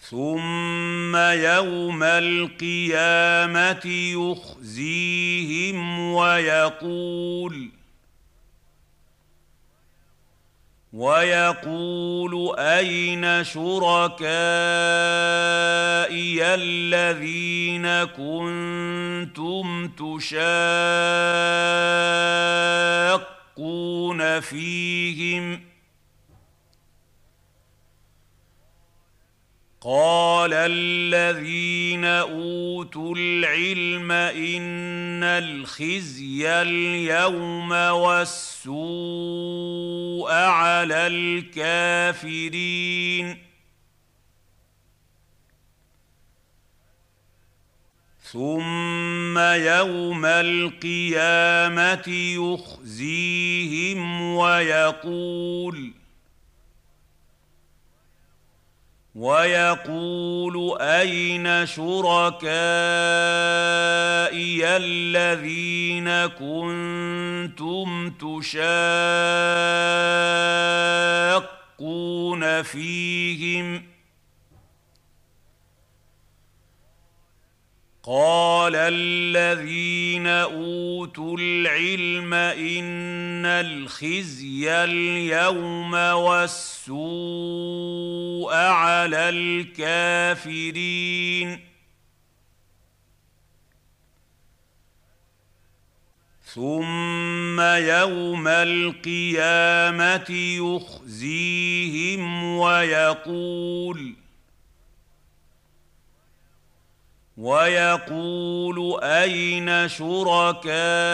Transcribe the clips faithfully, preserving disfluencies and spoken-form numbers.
ثم يوم القيامة يخزيهم ويقول ويقول أين شركائي الذين كنتم تشاقون فيهم قال الذين أوتوا العلم إن الخزي اليوم والسوء على الكافرين ثم يوم القيامة يخزيهم ويقول ويقول أين شركائي الذين كنتم تشاقون فيهم قال الذين أوتوا العلم إن الخزي اليوم والسوء على الكافرين ثم يوم القيامة يخزيهم ويقول ويقول أين شركائي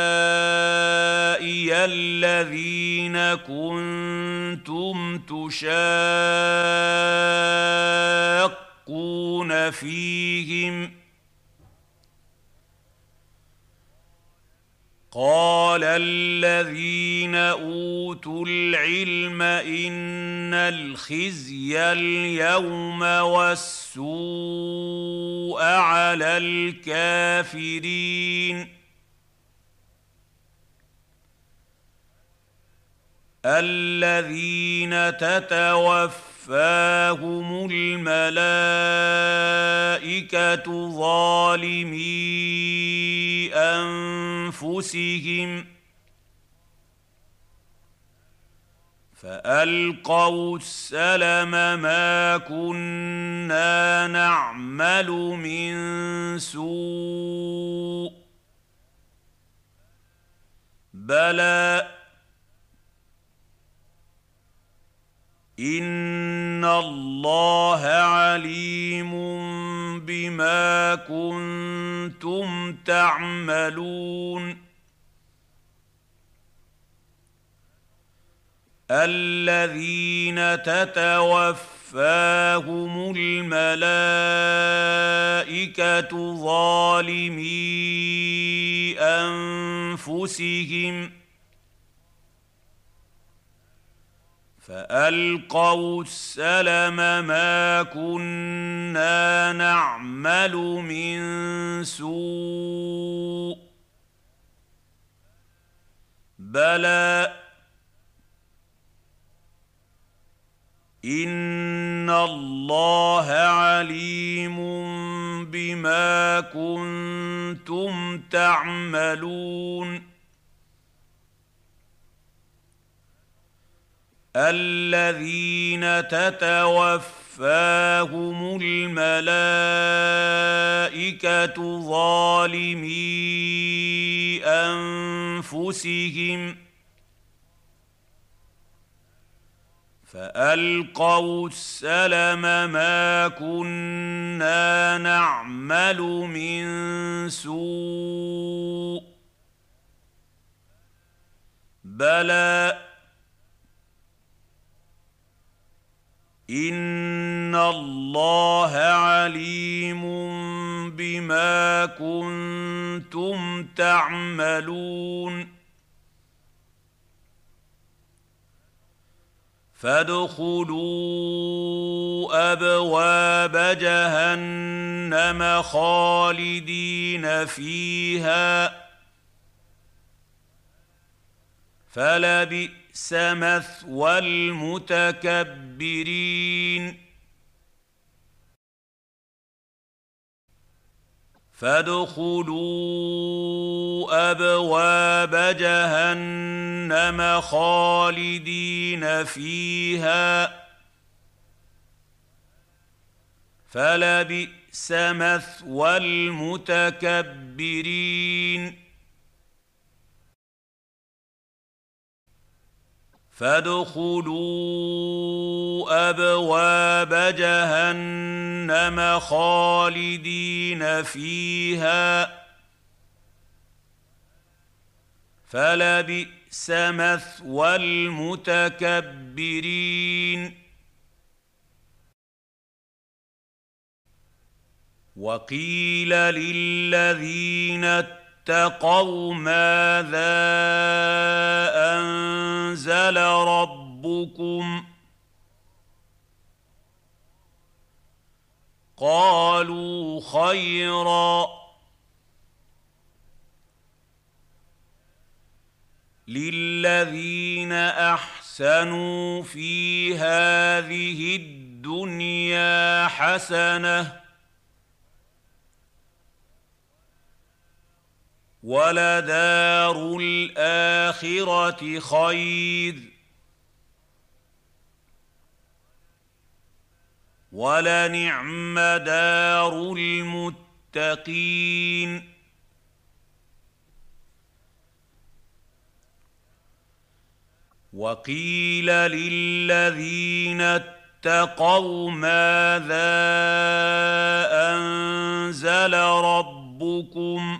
الذين كنتم تشاقون فيهم قال الذين أوتوا العلم إن الخزي اليوم والسوء على الكافرين الذين تتوفاهم الملائكة ظالمي أنفسهم فألقوا السلم ما كنا نعمل من سوء بلى إن الله عليم بما كنتم تعملون الذين تتوفاهم الملائكة ظالمي أنفسهم فألقوا السلم ما كنا نعمل من سوء بلى إن الله عليم بما كنتم تعملون الذين تتوفاهم الملائكة ظالمي أنفسهم فألقوا السلم ما كنا نعمل من سوء بلى إن الله عليم بما كنتم تعملون فادخلوا أبواب جهنم خالدين فيها فلبئس مثوى المتكبرين فادخلوا أبواب جهنم خالدين فيها فلبئس مثوى المتكبرين فادخلوا أبواب جهنم خالدين فيها فلبئس مثوى المتكبرين وقيل للذين اتقوا ماذا أنزل ربكم قالوا خيرا للذين أحسنوا في هذه الدنيا حسنة ولدار الآخرة خير ولنعم دار المتقين وقيل للذين اتقوا ماذا أنزل ربكم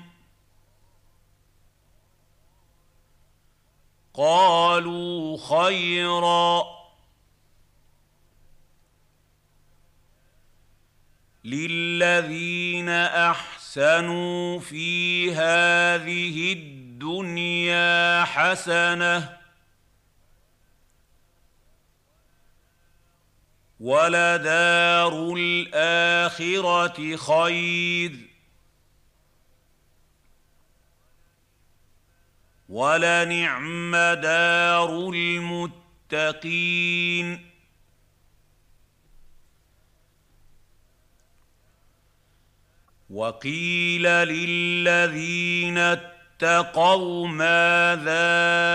قالوا خيرا للذين أحسنوا في هذه الدنيا حسنة ولدار الآخرة خير ولنعم دار المتقين وقيل للذين اتقوا ماذا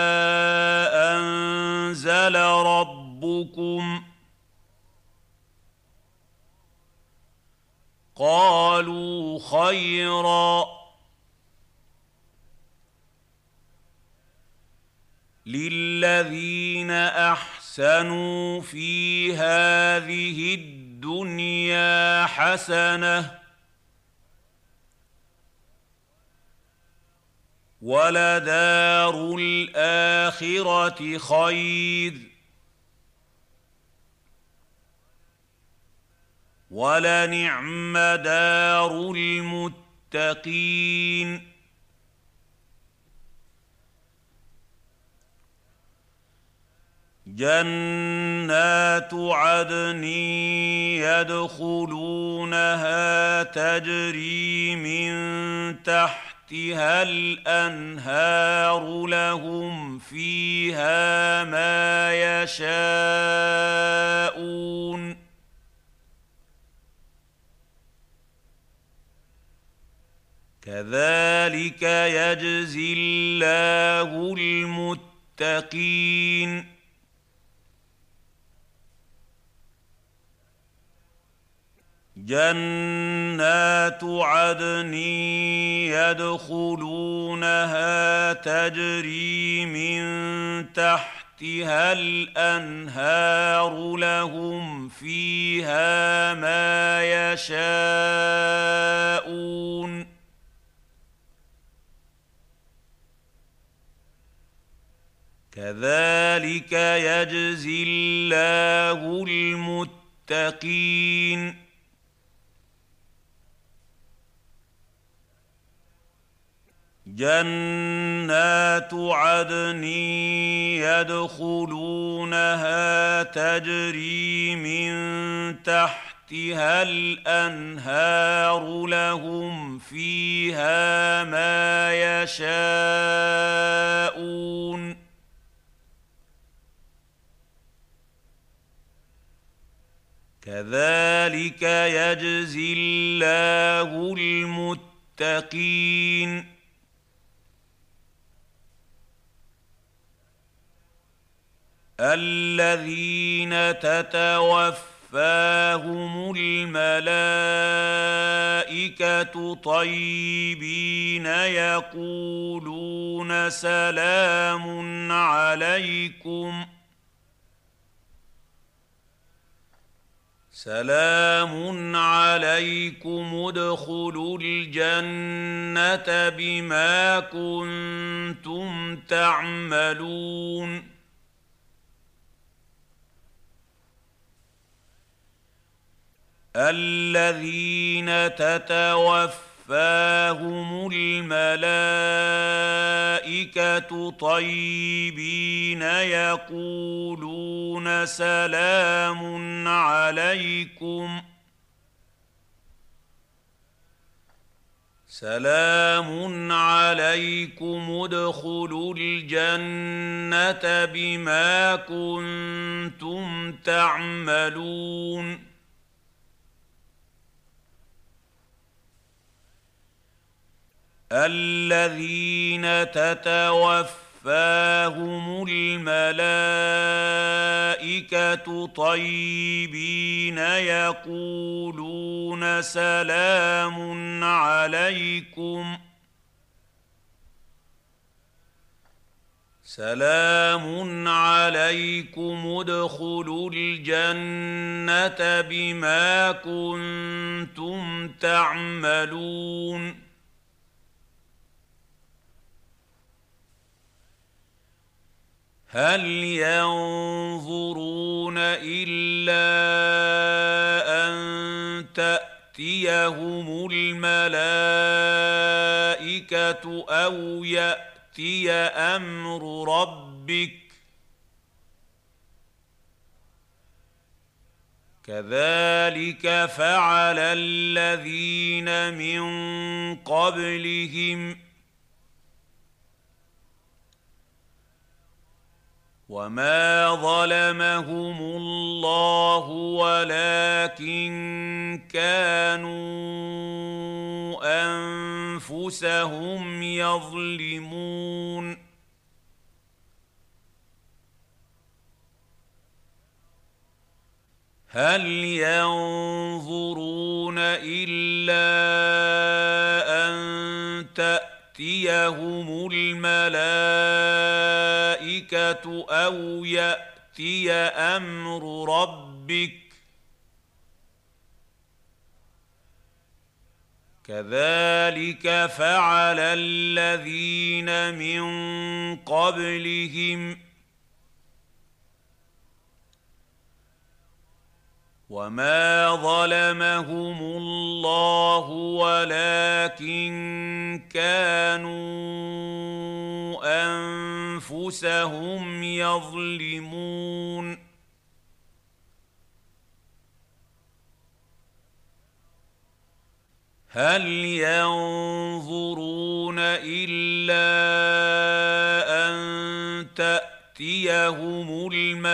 أنزل ربكم قالوا خيرا للذين أحسنوا في هذه الدنيا حسنة ولدار الآخرة خير ولنعم دار المتقين جنات عدن يدخلونها تجري من تحتها الأنهار لهم فيها ما يشاءون كذلك يجزي الله المتقين جنات عدن يدخلونها تجري من تحتها الأنهار لهم فيها ما يشاءون كذلك يجزي الله المتقين جنات عدن يدخلونها تجري من تحتها الأنهار لهم فيها ما يشاءون كذلك يجزي الله المتقين المتقين الذين تتوفاهم الملائكة طيبين يقولون سلام عليكم سلام عليكم ادخلوا الجنة بما كنتم تعملون الذين تتوفاهم الملائكة طيبين يقولون سلام عليكم سلام عليكم ادخلوا الجنة بما كنتم تعملون الذين تتوفاهم الملائكة طيبين يقولون سلام عليكم سلام عليكم ادخلوا الجنة بما كنتم تعملون هل ينظرون إلا أن تأتيهم الملائكة أو يأتي أمر ربك كذلك فعل الذين من قبلهم وما ظلمهم الله ولكن كانوا أنفسهم يظلمون هل ينظرون إلا أن تأتيهم الملائكة أو يأتي أمر ربك كذلك فعل الذين من قبلهم وما ظلمهم الله ولكن كانوا أنفسهم يظلمون هل ينظرون إلا أن تأتيهم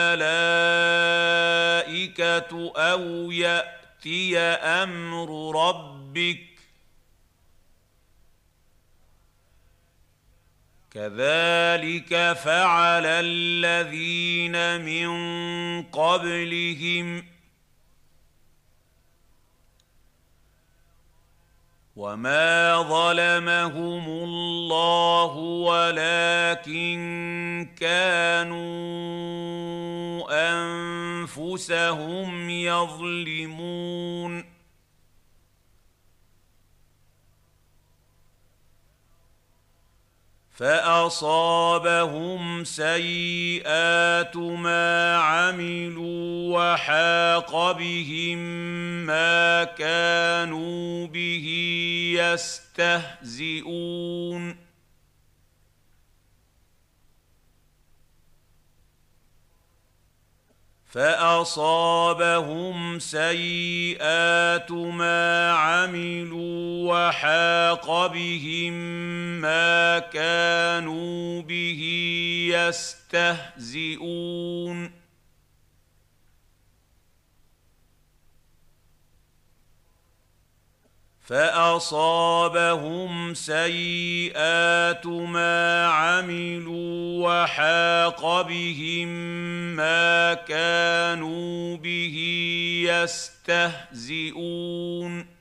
الملائكة أو يأتي أمر ربك كذلك فعل الذين من قبلهم وما ظلمهم الله ولكن كانوا أنفسهم يظلمون فأصابهم سيئات ما عملوا وحاق بهم ما كانوا به يستهزئون فأصابهم سيئات ما عملوا وحاق بهم ما كانوا به يستهزئون فأصابهم سيئات ما عملوا وحاق بهم ما كانوا به يستهزئون